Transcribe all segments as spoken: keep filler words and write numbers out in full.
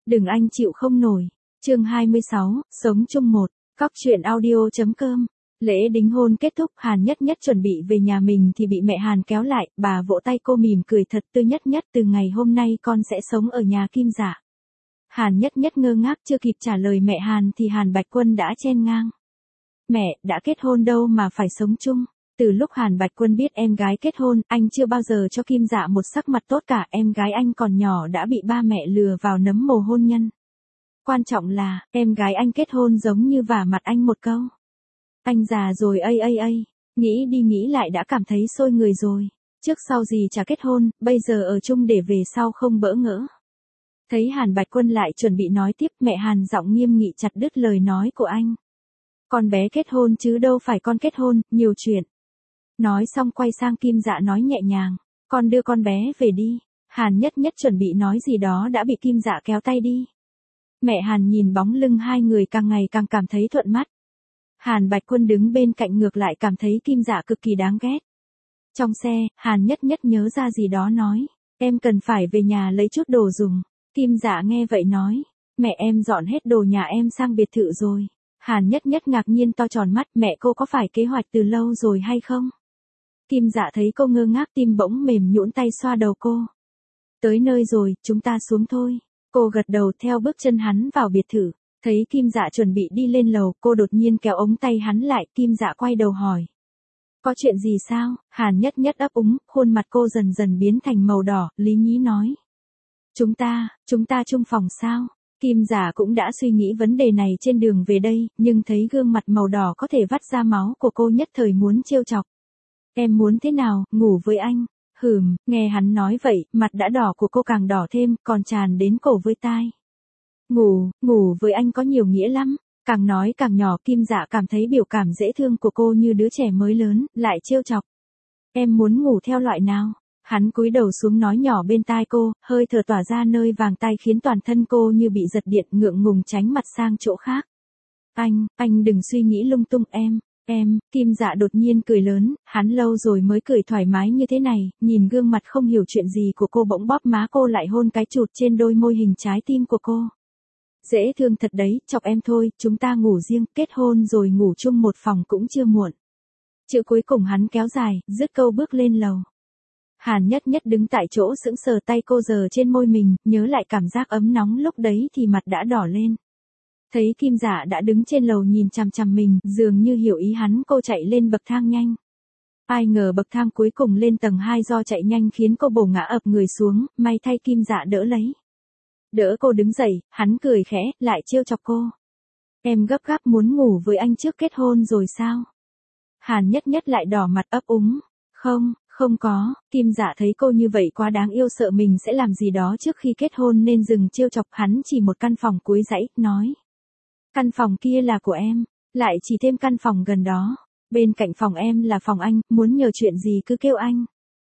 Đừng anh chịu không nổi. Chương hai mươi sáu, sống chung một. Cóc truyện audio.com. Lễ đính hôn kết thúc, Hàn Nhất Nhất chuẩn bị về nhà mình thì bị mẹ Hàn kéo lại, bà vỗ tay cô mỉm cười thật tươi. Nhất Nhất, từ ngày hôm nay con sẽ sống ở nhà Kim Dạ. Hàn Nhất Nhất ngơ ngác, chưa kịp trả lời mẹ Hàn thì Hàn Bạch Quân đã chen ngang. Mẹ, đã kết hôn đâu mà phải sống chung. Từ lúc Hàn Bạch Quân biết em gái kết hôn, anh chưa bao giờ cho Kim Dạ một sắc mặt tốt cả. Em gái anh còn nhỏ đã bị ba mẹ lừa vào nấm mồ hôn nhân. Quan trọng là, em gái anh kết hôn giống như vả mặt anh một câu. Anh già rồi ây ây ây, nghĩ đi nghĩ lại đã cảm thấy sôi người rồi. Trước sau gì chả kết hôn, bây giờ ở chung để về sau không bỡ ngỡ. Thấy Hàn Bạch Quân lại chuẩn bị nói tiếp, mẹ Hàn giọng nghiêm nghị chặt đứt lời nói của anh. Con bé kết hôn chứ đâu phải con kết hôn, nhiều chuyện. Nói xong quay sang Kim Dạ nói nhẹ nhàng, con đưa con bé về đi. Hàn Nhất Nhất chuẩn bị nói gì đó đã bị Kim Dạ kéo tay đi. Mẹ Hàn nhìn bóng lưng hai người càng ngày càng cảm thấy thuận mắt. Hàn Bạch Quân đứng bên cạnh ngược lại cảm thấy Kim Dạ cực kỳ đáng ghét. Trong xe, Hàn Nhất Nhất nhớ ra gì đó nói, em cần phải về nhà lấy chút đồ dùng. Kim Dạ nghe vậy nói, mẹ em dọn hết đồ nhà em sang biệt thự rồi. Hàn Nhất Nhất ngạc nhiên to tròn mắt, mẹ cô có phải kế hoạch từ lâu rồi hay không? Kim Dạ thấy cô ngơ ngác tim bỗng mềm nhũn tay xoa đầu cô. Tới nơi rồi, chúng ta xuống thôi. Cô gật đầu theo bước chân hắn vào biệt thự. Thấy Kim Dạ chuẩn bị đi lên lầu, cô đột nhiên kéo ống tay hắn lại. Kim Dạ quay đầu hỏi. Có chuyện gì sao? Hàn Nhất Nhất ấp úng, khuôn mặt cô dần dần biến thành màu đỏ, lý nhí nói. Chúng ta, chúng ta chung phòng sao? Kim Dạ cũng đã suy nghĩ vấn đề này trên đường về đây, nhưng thấy gương mặt màu đỏ có thể vắt ra máu của cô nhất thời muốn trêu chọc. Em muốn thế nào, ngủ với anh? Hừm, nghe hắn nói vậy, mặt đã đỏ của cô càng đỏ thêm, còn tràn đến cổ với tai. Ngủ, ngủ với anh có nhiều nghĩa lắm. Càng nói càng nhỏ, Kim Dạ cảm thấy biểu cảm dễ thương của cô như đứa trẻ mới lớn, lại trêu chọc. Em muốn ngủ theo loại nào? Hắn cúi đầu xuống nói nhỏ bên tai cô, hơi thở tỏa ra nơi vàng tai khiến toàn thân cô như bị giật điện, ngượng ngùng tránh mặt sang chỗ khác. Anh, anh đừng suy nghĩ lung tung em. Em, Kim Dạ đột nhiên cười lớn, hắn lâu rồi mới cười thoải mái như thế này, nhìn gương mặt không hiểu chuyện gì của cô bỗng bóp má cô lại hôn cái chụt trên đôi môi hình trái tim của cô. Dễ thương thật đấy, chọc em thôi, chúng ta ngủ riêng, kết hôn rồi ngủ chung một phòng cũng chưa muộn. Chữ cuối cùng hắn kéo dài, dứt câu bước lên lầu. Hàn Nhất Nhất đứng tại chỗ sững sờ, tay cô giơ trên môi mình, nhớ lại cảm giác ấm nóng lúc đấy thì mặt đã đỏ lên. Thấy Kim Dạ đã đứng trên lầu nhìn chằm chằm mình, dường như hiểu ý hắn, cô chạy lên bậc thang nhanh. Ai ngờ bậc thang cuối cùng lên tầng hai do chạy nhanh khiến cô bổ ngã ập người xuống, may thay Kim Dạ đỡ lấy. Đỡ cô đứng dậy, hắn cười khẽ, lại trêu chọc cô. Em gấp gáp muốn ngủ với anh trước kết hôn rồi sao? Hàn Nhất Nhất lại đỏ mặt ấp úng. Không, không có. Kim Dạ thấy cô như vậy quá đáng yêu, sợ mình sẽ làm gì đó trước khi kết hôn nên dừng trêu chọc. Hắn chỉ một căn phòng cuối dãy, nói. Căn phòng kia là của em, lại chỉ thêm căn phòng gần đó. Bên cạnh phòng em là phòng anh, muốn nhờ chuyện gì cứ kêu anh.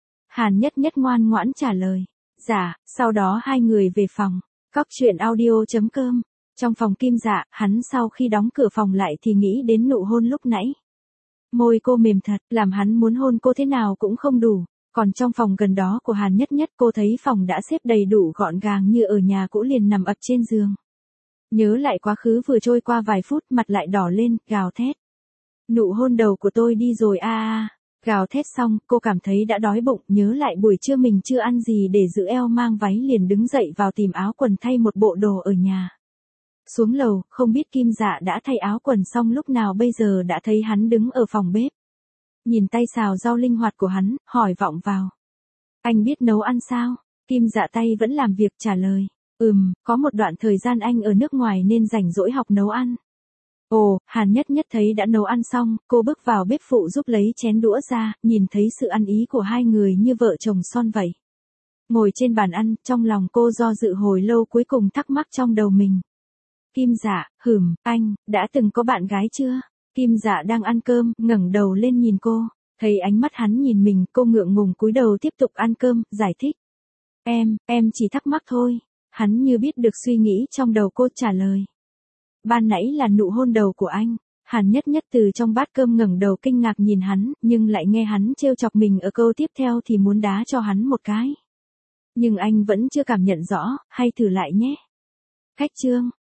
Hàn Nhất Nhất ngoan ngoãn trả lời. Dạ, sau đó hai người về phòng. Cóc truyện audio.com. Trong phòng Kim Dạ, hắn sau khi đóng cửa phòng lại thì nghĩ đến nụ hôn lúc nãy. Môi cô mềm thật, làm hắn muốn hôn cô thế nào cũng không đủ. Còn trong phòng gần đó của Hàn Nhất Nhất, cô thấy phòng đã xếp đầy đủ gọn gàng như ở nhà cũ, liền nằm ập trên giường. Nhớ lại quá khứ vừa trôi qua vài phút, mặt lại đỏ lên, gào thét. Nụ hôn đầu của tôi đi rồi a a. Gào thét xong, cô cảm thấy đã đói bụng, nhớ lại buổi trưa mình chưa ăn gì để giữ eo mang váy liền đứng dậy vào tìm áo quần thay một bộ đồ ở nhà. Xuống lầu, không biết Kim Dạ đã thay áo quần xong lúc nào, bây giờ đã thấy hắn đứng ở phòng bếp. Nhìn tay xào rau linh hoạt của hắn, hỏi vọng vào. Anh biết nấu ăn sao? Kim Dạ tay vẫn làm việc trả lời. Ừm, có một đoạn thời gian anh ở nước ngoài nên rảnh rỗi học nấu ăn. Ồ, Hàn Nhất Nhất thấy đã nấu ăn xong, cô bước vào bếp phụ giúp lấy chén đũa ra, nhìn thấy sự ăn ý của hai người như vợ chồng son vậy. Ngồi trên bàn ăn, trong lòng cô do dự hồi lâu, cuối cùng thắc mắc trong đầu mình. Kim Dạ, hừm, anh, đã từng có bạn gái chưa? Kim Dạ đang ăn cơm, ngẩng đầu lên nhìn cô, thấy ánh mắt hắn nhìn mình, cô ngượng ngùng cúi đầu tiếp tục ăn cơm, giải thích. Em, em chỉ thắc mắc thôi. Hắn như biết được suy nghĩ trong đầu cô, trả lời. Ban nãy là nụ hôn đầu của anh. Hàn Nhất Nhất từ trong bát cơm ngẩng đầu kinh ngạc nhìn hắn, nhưng lại nghe hắn trêu chọc mình ở câu tiếp theo thì muốn đá cho hắn một cái. Nhưng anh vẫn chưa cảm nhận rõ, hay thử lại nhé. Khách trương,